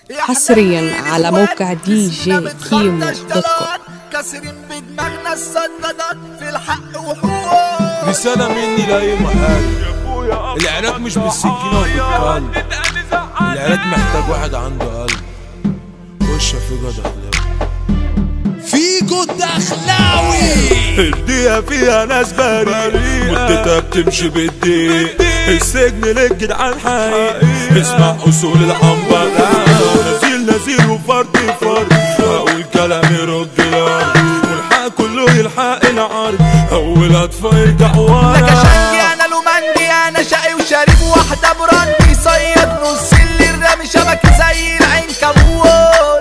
حصريا على موقع دي جي كيمو دوت كوم. كاسرين بدماغنا الصدادات في الحق وحقوق. رسالة مني لأي محل، العراق مش بالسكينة وبالقلب، العراق محتاج واحد عنده قلب. وش فيجو دخلاوي، فيجو دخلاوي. الدقيقة فيها ناس بريئة مدتها بتمشي بالدقيق، السجن للجدعان حقيقي. اسمع أصول العنبر، نزيل وفرد فرد، هقول كلامي رد الأرض والحق كله يلحق العرض. أول أطفال يرجع ورا، لك شنجي أنا لومانجي، أنا شقي وشارب واحدة براندي، صيد نص اللي الرامي شبكي زي العنكبوت.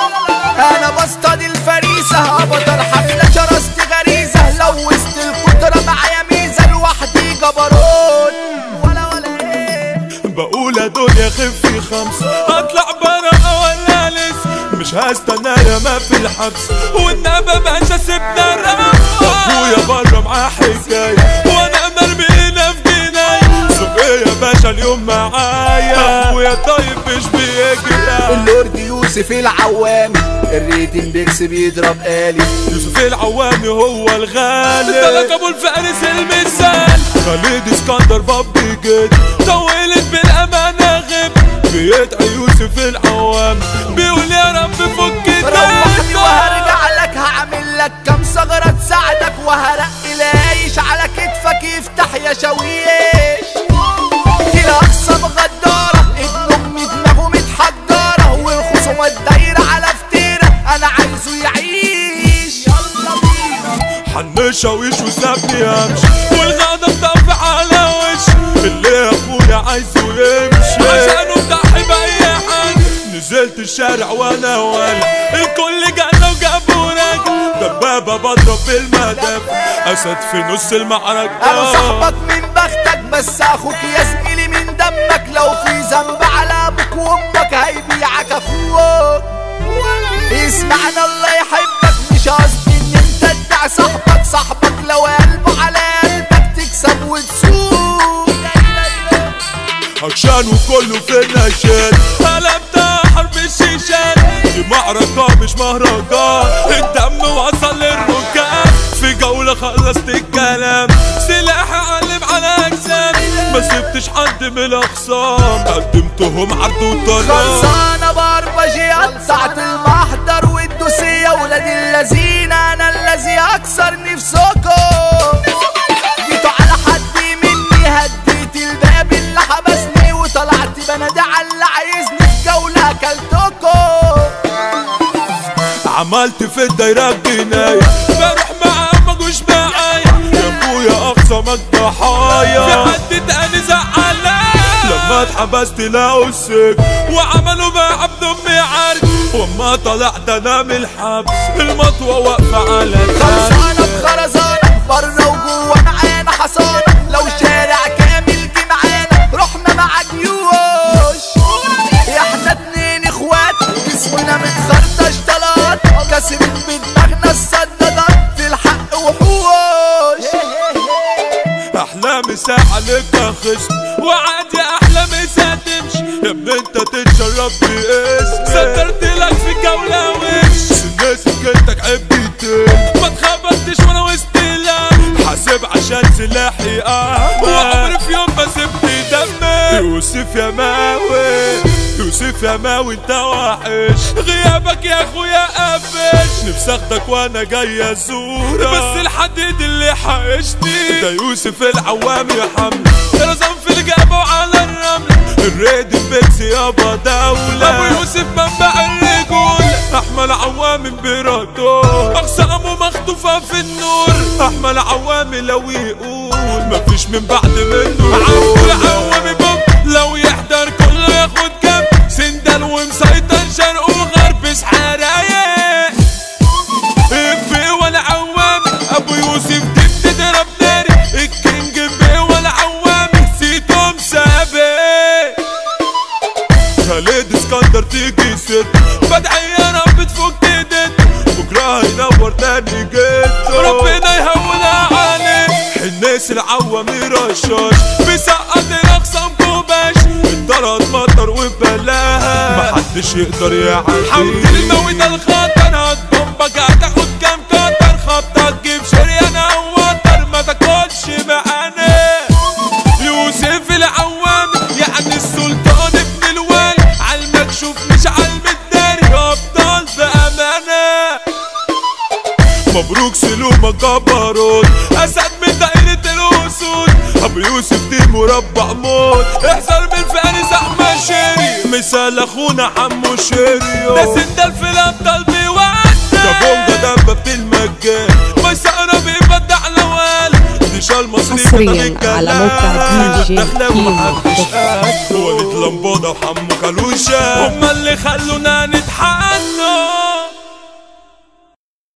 أنا بصطاد الفريسة هبطر حفلة شرست غريزة، لو وسط القدرة معايا ميزة لوحدي جبروت. ولا إيه بقول يا دنيا خفي خمسة، هطلع برا ولا لسه مش هستنى يا ما في الحبس، والنبى باشا سيبنا الرقم. أخويا برا معاه حكاية وأنا مرمي هنا في جناية، سوق إيه يا باشا اليوم معايا، أخويا طيب مش بيجي. اللورد يوسف العوامي، الريتنج بيكس بيضرب آلي، يوسف العوامي هو الغالي، ده لقبه الفارس المثال. خالد اسكندر بابي جد طولت بالأمانة غب، بيدعي يوسف العوامي بيقول يا رب فك روحني وهرجع لك، هعمل لك كام ثغرة تساعدك، وهرقي لايش على كتفك يفتح يا شويش. كده أقسم غدارة، ابن أمي دماغه متحجرة، والخصومات دايرة على فتيرة، أنا عايزه يعيش. يلا بينا حنشة ويش وسابني امشي، والغضب طف على وشي، اللي اخويا عايزه يمشي عشانه ضحي باي حاجة. نزلت الشارع وانا الكل جانا وجابوا راجل، دبابة بضرب بالمدافع، اسد في نص المعركة. أنا صاحبك من بختك، بس أخوك يا زميلي من دمك، لو في ذنب على أبوك وأمك هيبيعك أخوك. اسمعنا الله يحبك، مش قصدي إن أنت تدع صاحبك لو قلبه على قلبك تكسب وتسوق. عكشان وكله في النشاد، قلبتها حرب الشيشان، دي معركة مش مهرجان، الدم وصل للركاب، في جولة خلصت الكلام، سلاحي علم على أجسامي، ما سبتش حد من الأخصام، قدمتهم عرض وطلب. خلصانة باربجي قطعت المحضر والدوسية، ولاد الذين أنا الذي أكسر نفسكم. جيتوا على حد مني، هديت الباب اللي حبسني، وطلعت بنادي على اللي عايزني في جولة أكلتكم. عملت في الدايرة جناية، بروح معاه مجوش معايا، يا ابويا اخصامك ضحايا، في حد تاني زعلان لما اتحبست لقوا السجن، وعملوا مع عبد امي عرج، وما طلعت انا من الحبس المطوة واقفة على خلصانة بخرزانة، بره وجوه معانا حصانة، لو شارع كامل جه معانا رحنا مع جيوش. احنا اتنين اخوات جسمنا متخرطش طلات، كاسرين بدماغنا الصدادات في الحق وحوش. احلامي ساعة لك خصم، وعادي احلامي تمشي، يا ابني انت تتشرف باسمي، سترت لك في جولة وش، الناس سكتك عبيتين، ما اتخبطتش وانا وسط لام، حاسب عشان سلاحي وعمري في يوم ما سبت دمي. يوسف يا ماوي، يوسف يا ماوي انت وحش، غيابك يا اخويا قفش، نفسي اخدك وانا جاي ازورك، بس الحديد اللي حقشني ده يوسف العوامي يا حمد، رزم في الجابة وعلى الرمل، الريد البيكس يابا دولة، ابو يوسف منبع الرجول، احمد عوامي امبراطور، اقسامه مخطوفة في النور، احمد عوامي لو يقول مفيش من بعد منه، عبد العوامي بوب لو يحضر كله ياخد كام، سندال ومسيطر شرق وغرب سحرايق، ابي ولا عوامي ابو يوسف دي بتضرب ناري، الكينج ابي ولا عوامي سيتهم سابق. خالد اسكندر تيجي ست، بدعي يا رب تفك ايدك، بكره هينور تاني جيت، ربنا يهونها عليك. الناس العوامي رشاش، بيسقط الاقسام كوباش، الطرد مطر وبلاها محدش يقدر يعدي حمد الموت الخطر هتبمبك هتاخد كام كتر خبطك جيب شريان او وتر ما تاكلش معانا يوسف العوام يعني السلطان ابن الوالي عالمكشوف مش عالمداري ابطال بامانه مبروك سلومك جبروت اسد من دايرة الاسود ابو يوسف دي مربع موت احذر من فارس احمد شيري مثال اخونا حمو شيريو ده سندال في الابطال بيودي ده بونجا دبابة المجان ما يسقرب بيبدع لوال ديشال مصري حصريا على موقع دي جي كيمو. وليد لمبادة وحمو كالوشة هما اللي خلونا نتحقق